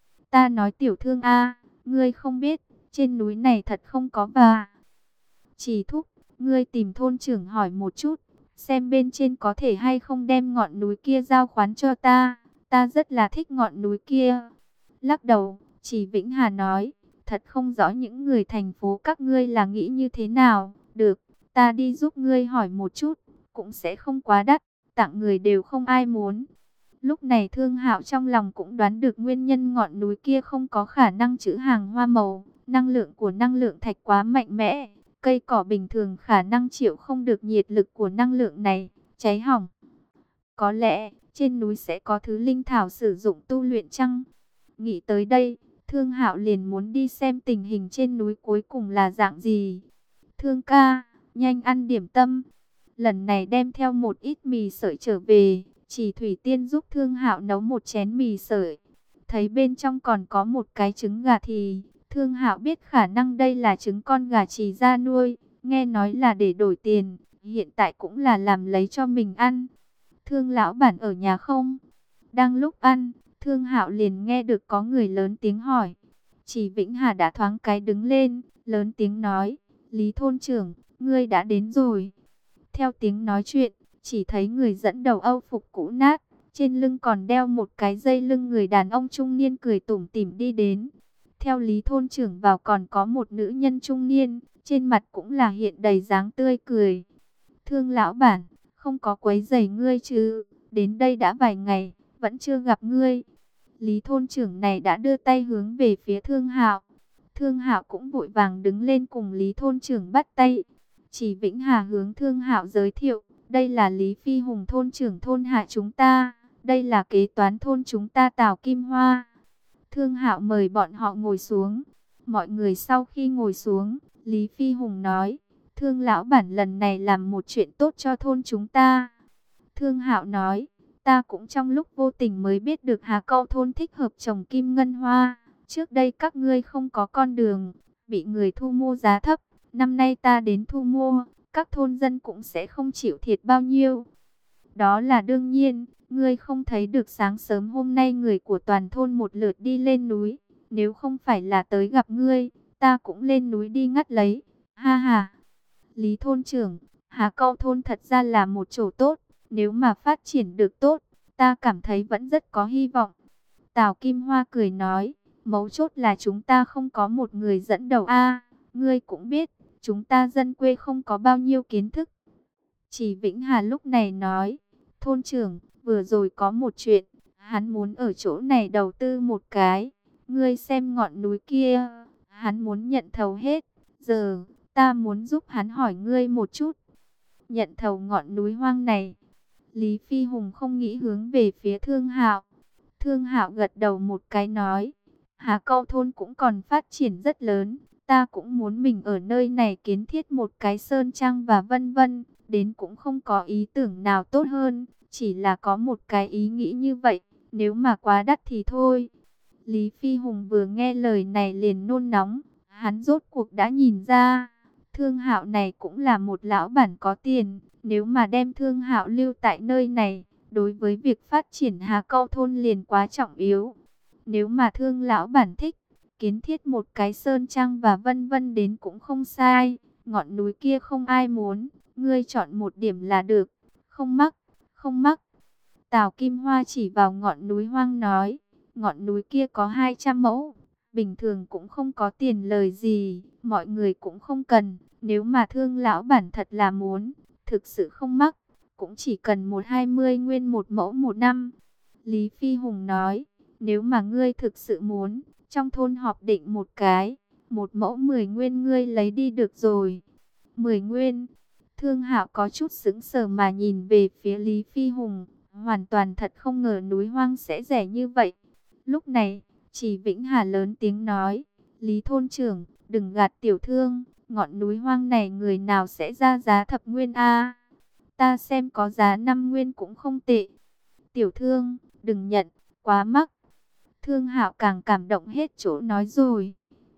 Ta nói Tiểu Thương a, ngươi không biết, trên núi này thật không có và. Chỉ thúc, ngươi tìm thôn trưởng hỏi một chút, xem bên trên có thể hay không đem ngọn núi kia giao khoán cho ta. Ta rất là thích ngọn núi kia. Lắc đầu, Chỉ Vĩnh Hà nói, thật không rõ những người thành phố các ngươi là nghĩ như thế nào. Được, ta đi giúp ngươi hỏi một chút, cũng sẽ không quá đắt, tặng người đều không ai muốn. Lúc này Thương Hạo trong lòng cũng đoán được nguyên nhân ngọn núi kia không có khả năng trữ hàng hoa màu. Năng lượng của năng lượng thạch quá mạnh mẽ, cây cỏ bình thường khả năng chịu không được nhiệt lực của năng lượng này, cháy hỏng. Có lẽ trên núi sẽ có thứ linh thảo sử dụng tu luyện chăng? Nghĩ tới đây, Thương Hạo liền muốn đi xem tình hình trên núi cuối cùng là dạng gì. Thương ca, nhanh ăn điểm tâm. Lần này đem theo một ít mì sợi trở về, Chỉ Thủy Tiên giúp Thương Hạo nấu một chén mì sợi. Thấy bên trong còn có một cái trứng gà thì Thương Hạo biết khả năng đây là trứng con gà Chỉ ra nuôi, nghe nói là để đổi tiền, hiện tại cũng là làm lấy cho mình ăn. Thương lão bản ở nhà không? Đang lúc ăn, Thương Hạo liền nghe được có người lớn tiếng hỏi. Chỉ Vĩnh Hà đã thoáng cái đứng lên, lớn tiếng nói, Lý thôn trưởng, ngươi đã đến rồi. Theo tiếng nói chuyện, chỉ thấy người dẫn đầu Âu phục cũ nát, trên lưng còn đeo một cái dây lưng, người đàn ông trung niên cười tủm tỉm đi đến. Theo Lý thôn trưởng vào còn có một nữ nhân trung niên, trên mặt cũng là hiện đầy dáng tươi cười. Thương lão bản, không có quấy rầy ngươi chứ, đến đây đã vài ngày, vẫn chưa gặp ngươi. Lý thôn trưởng này đã đưa tay hướng về phía Thương Hạo. Thương Hạo cũng vội vàng đứng lên cùng Lý thôn trưởng bắt tay. Chỉ Vĩnh Hà hướng Thương Hạo giới thiệu, đây là Lý Phi Hùng thôn trưởng thôn hạ chúng ta, đây là kế toán thôn chúng ta Tào Kim Hoa. Thương Hạo mời bọn họ ngồi xuống. Mọi người sau khi ngồi xuống, Lý Phi Hùng nói, Thương lão bản lần này làm một chuyện tốt cho thôn chúng ta. Thương Hạo nói, ta cũng trong lúc vô tình mới biết được Hà Câu thôn thích hợp trồng kim ngân hoa. Trước đây các ngươi không có con đường, bị người thu mua giá thấp. Năm nay ta đến thu mua, các thôn dân cũng sẽ không chịu thiệt bao nhiêu. Đó là đương nhiên, ngươi không thấy được sáng sớm hôm nay người của toàn thôn một lượt đi lên núi. Nếu không phải là tới gặp ngươi, ta cũng lên núi đi ngắt lấy. Ha ha, Lý thôn trưởng, Hà Câu thôn thật ra là một chỗ tốt. Nếu mà phát triển được tốt, ta cảm thấy vẫn rất có hy vọng. Tào Kim Hoa cười nói, mấu chốt là chúng ta không có một người dẫn đầu a. Ngươi cũng biết, chúng ta dân quê không có bao nhiêu kiến thức. Chỉ Vĩnh Hà lúc này nói, thôn trưởng, vừa rồi có một chuyện, hắn muốn ở chỗ này đầu tư một cái. Ngươi xem ngọn núi kia, hắn muốn nhận thầu hết. Giờ, ta muốn giúp hắn hỏi ngươi một chút. Nhận thầu ngọn núi hoang này. Lý Phi Hùng không nghĩ hướng về phía Thương Hạo. Thương Hạo gật đầu một cái nói, Hà Câu thôn cũng còn phát triển rất lớn. Ta cũng muốn mình ở nơi này kiến thiết một cái sơn trang và vân vân. Đến cũng không có ý tưởng nào tốt hơn. Chỉ là có một cái ý nghĩ như vậy. Nếu mà quá đắt thì thôi. Lý Phi Hùng vừa nghe lời này liền nôn nóng. Hắn rốt cuộc đã nhìn ra, Thương Hạo này cũng là một lão bản có tiền. Nếu mà đem Thương Hạo lưu tại nơi này, đối với việc phát triển Hà Câu thôn liền quá trọng yếu. Nếu mà Thương lão bản thích, kiến thiết một cái sơn trang và vân vân đến cũng không sai. Ngọn núi kia không ai muốn, ngươi chọn một điểm là được. Không mắc, không mắc. Tào Kim Hoa chỉ vào ngọn núi hoang nói, ngọn núi kia có 200 mẫu. Bình thường cũng không có tiền lời gì, mọi người cũng không cần. Nếu mà Thương lão bản thật là muốn, thực sự không mắc, cũng chỉ cần 120 nguyên một mẫu một năm. Lý Phi Hùng nói, nếu mà ngươi thực sự muốn, trong thôn họp định một cái, một mẫu 10 nguyên ngươi lấy đi được rồi. 10 nguyên. Thương Hạo có chút sững sờ mà nhìn về phía Lý Phi Hùng, hoàn toàn thật không ngờ núi hoang sẽ rẻ như vậy. Lúc này, Chỉ Vĩnh Hà lớn tiếng nói, Lý thôn trưởng, đừng gạt tiểu thương, ngọn núi hoang này người nào sẽ ra giá thập nguyên a? Ta xem có giá 5 nguyên cũng không tệ. Tiểu thương, đừng nhận, quá mắc. Thương Hạo càng cảm động hết chỗ nói rồi.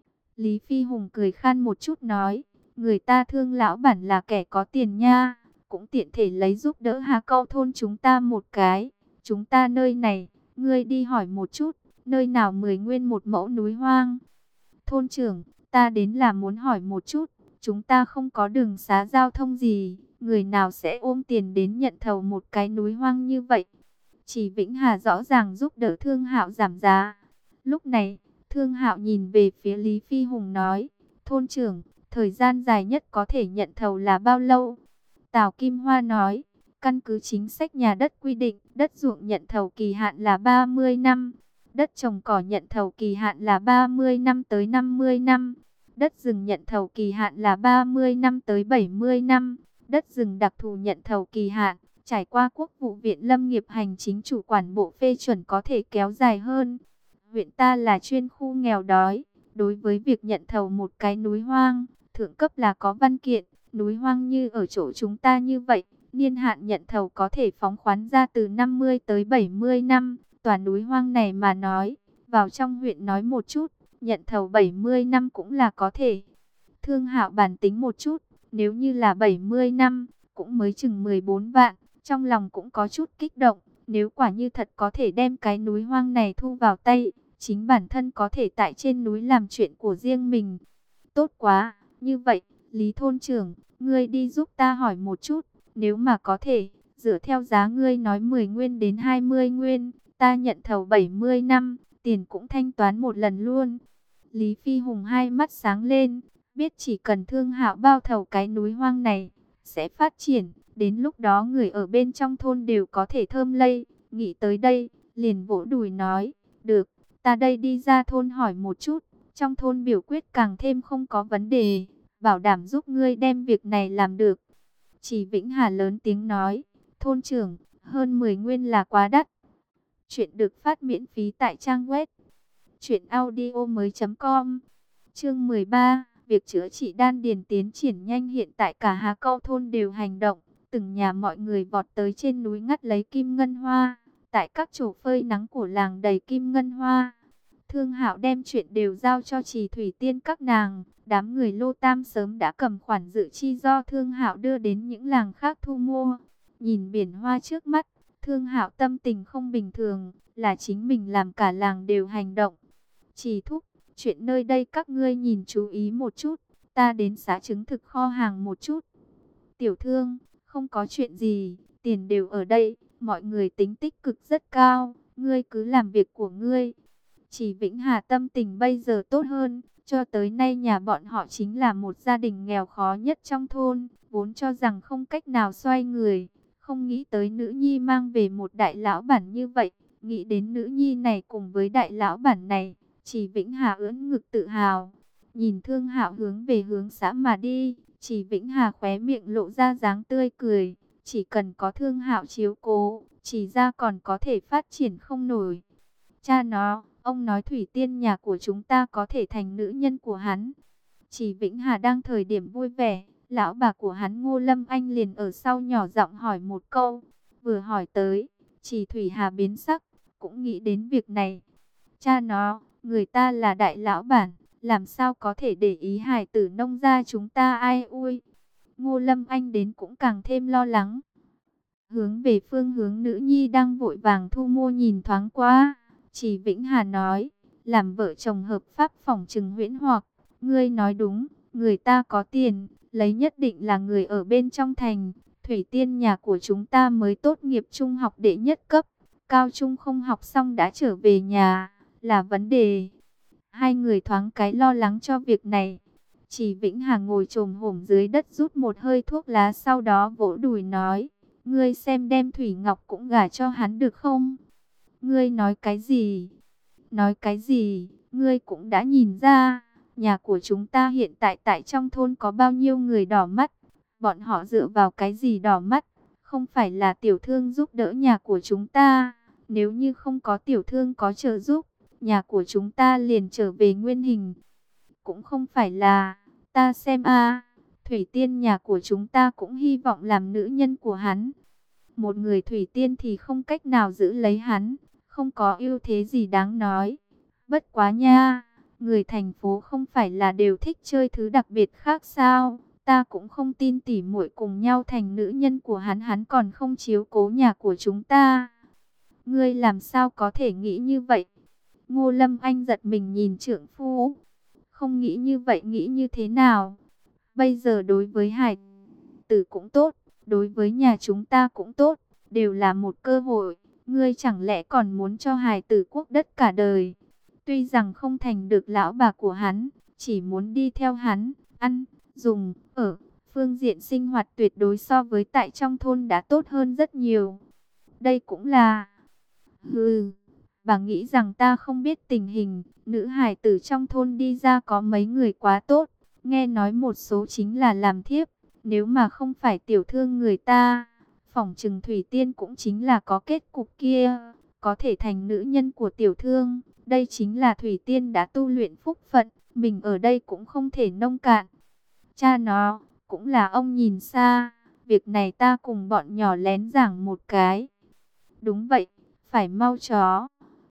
Lý Phi Hùng cười khan một chút nói, người ta Thương lão bản là kẻ có tiền nha, cũng tiện thể lấy giúp đỡ Hà Câu thôn chúng ta một cái. Chúng ta nơi này, ngươi đi hỏi một chút, nơi nào 10 nguyên một mẫu núi hoang. Thôn trưởng, ta đến là muốn hỏi một chút, chúng ta không có đường xá giao thông gì, người nào sẽ ôm tiền đến nhận thầu một cái núi hoang như vậy? Chỉ Vĩnh Hà rõ ràng giúp đỡ Thương Hạo giảm giá. Lúc này, Thương Hạo nhìn về phía Lý Phi Hùng nói, thôn trưởng, thời gian dài nhất có thể nhận thầu là bao lâu? Tào Kim Hoa nói, căn cứ chính sách nhà đất quy định, đất ruộng nhận thầu kỳ hạn là 30 năm. Đất trồng cỏ nhận thầu kỳ hạn là 30 năm tới 50 năm. Đất rừng nhận thầu kỳ hạn là 30 năm tới 70 năm. Đất rừng đặc thù nhận thầu kỳ hạn, trải qua Quốc vụ viện Lâm nghiệp hành chính chủ quản bộ phê chuẩn có thể kéo dài hơn. Huyện ta là chuyên khu nghèo đói. Đối với việc nhận thầu một cái núi hoang, thượng cấp là có văn kiện. Núi hoang như ở chỗ chúng ta như vậy, niên hạn nhận thầu có thể phóng khoán ra từ 50 tới 70 năm. Tòa núi hoang này mà nói, vào trong huyện nói một chút, nhận thầu 70 năm cũng là có thể. Thương Hạo bàn tính một chút, nếu như là 70 năm, cũng mới chừng 14 vạn, trong lòng cũng có chút kích động. Nếu quả như thật có thể đem cái núi hoang này thu vào tay, chính bản thân có thể tại trên núi làm chuyện của riêng mình. Tốt quá, như vậy, Lý thôn trưởng, ngươi đi giúp ta hỏi một chút, nếu mà có thể, dựa theo giá ngươi nói 10 nguyên đến 20 nguyên, ta nhận thầu 70 năm, tiền cũng thanh toán một lần luôn. Lý Phi Hùng hai mắt sáng lên, biết chỉ cần Thương Hạo bao thầu cái núi hoang này, sẽ phát triển. Đến lúc đó người ở bên trong thôn đều có thể thơm lây. Nghĩ tới đây, liền vỗ đùi nói, được, ta đây đi ra thôn hỏi một chút. Trong thôn biểu quyết càng thêm không có vấn đề, bảo đảm giúp ngươi đem việc này làm được. Chỉ Vĩnh Hà lớn tiếng nói, thôn trưởng, hơn 10 nguyên là quá đắt. Chuyện được phát miễn phí tại trang web truyệnaudiomoi.com. Chương 13, việc chữa trị đan điền tiến triển nhanh. Hiện tại cả Hà Câu thôn đều hành động, từng nhà mọi người vọt tới trên núi ngắt lấy kim ngân hoa. Tại các chỗ phơi nắng của làng đầy kim ngân hoa. Thương Hạo đem chuyện đều giao cho Trì Thủy Tiên các nàng. Đám người Lô Tam sớm đã cầm khoản dự chi do Thương Hạo đưa đến những làng khác thu mua. Nhìn biển hoa trước mắt, Thương Hạo tâm tình không bình thường, là chính mình làm cả làng đều hành động. Trì thúc, chuyện nơi đây các ngươi nhìn chú ý một chút, ta đến xã chứng thực kho hàng một chút. Tiểu Thương, không có chuyện gì, tiền đều ở đây, mọi người tính tích cực rất cao, ngươi cứ làm việc của ngươi. Chỉ Vĩnh Hà tâm tình bây giờ tốt hơn, cho tới nay nhà bọn họ chính là một gia đình nghèo khó nhất trong thôn, vốn cho rằng không cách nào xoay người, không nghĩ tới nữ nhi mang về một đại lão bản như vậy, nghĩ đến nữ nhi này cùng với đại lão bản này, Chỉ Vĩnh Hà ưỡn ngực tự hào, nhìn Thương Hạo hướng về hướng xã mà đi, Chỉ Vĩnh Hà khóe miệng lộ ra dáng tươi cười, chỉ cần có Thương Hạo chiếu cố, Chỉ ra còn có thể phát triển không nổi. Cha nó, ông nói Thủy Tiên nhà của chúng ta có thể thành nữ nhân của hắn. Chỉ Vĩnh Hà đang thời điểm vui vẻ, lão bà của hắn Ngô Lâm Anh liền ở sau nhỏ giọng hỏi một câu. Vừa hỏi tới, Chỉ Thủy Hà biến sắc, cũng nghĩ đến việc này. Cha nó, người ta là đại lão bản, làm sao có thể để ý hài tử nông gia chúng ta ai ui. Ngô Lâm Anh đến cũng càng thêm lo lắng. Hướng về phương hướng nữ nhi đang vội vàng thu mua nhìn thoáng qua. Chỉ Vĩnh Hà nói, làm vợ chồng hợp pháp phỏng chừng huyễn hoặc, ngươi nói đúng, người ta có tiền, lấy nhất định là người ở bên trong thành. Thủy Tiên nhà của chúng ta mới tốt nghiệp trung học đệ nhất cấp, cao trung không học xong đã trở về nhà, là vấn đề. Hai người thoáng cái lo lắng cho việc này. Chỉ Vĩnh Hà ngồi chồm hổm dưới đất rút một hơi thuốc lá, sau đó vỗ đùi nói, ngươi xem đem Thủy Ngọc cũng gả cho hắn được không? Ngươi nói cái gì? Nói cái gì? Ngươi cũng đã nhìn ra, nhà của chúng ta hiện tại tại trong thôn có bao nhiêu người đỏ mắt. Bọn họ dựa vào cái gì đỏ mắt? Không phải là tiểu thương giúp đỡ nhà của chúng ta. Nếu như không có tiểu thương có trợ giúp, nhà của chúng ta liền trở về nguyên hình. Cũng không phải là, ta xem Thủy Tiên nhà của chúng ta cũng hy vọng làm nữ nhân của hắn. Một người Thủy Tiên thì không cách nào giữ lấy hắn, không có ưu thế gì đáng nói. Bất quá nha, người thành phố không phải là đều thích chơi thứ đặc biệt khác sao? Ta cũng không tin tỉ muội cùng nhau thành nữ nhân của hắn còn không chiếu cố nhà của chúng ta. Ngươi làm sao có thể nghĩ như vậy? Ngô Lâm Anh giật mình nhìn trượng phu. Không nghĩ như vậy nghĩ như thế nào? Bây giờ đối với hải tử cũng tốt, đối với nhà chúng ta cũng tốt, đều là một cơ hội. Ngươi chẳng lẽ còn muốn cho hài tử quốc đất cả đời? Tuy rằng không thành được lão bà của hắn, chỉ muốn đi theo hắn, ăn, dùng, ở, phương diện sinh hoạt tuyệt đối so với tại trong thôn đã tốt hơn rất nhiều. Đây cũng là... bà nghĩ rằng ta không biết tình hình, nữ hài tử trong thôn đi ra có mấy người quá tốt, nghe nói một số chính là làm thiếp, nếu mà không phải tiểu thương người ta, phỏng chừng Thủy Tiên cũng chính là có kết cục kia, có thể thành nữ nhân của tiểu thương, đây chính là Thủy Tiên đã tu luyện phúc phận, mình ở đây cũng không thể nông cạn. Cha nó, cũng là ông nhìn xa, việc này ta cùng bọn nhỏ lén giảng một cái. Đúng vậy, phải mau chó.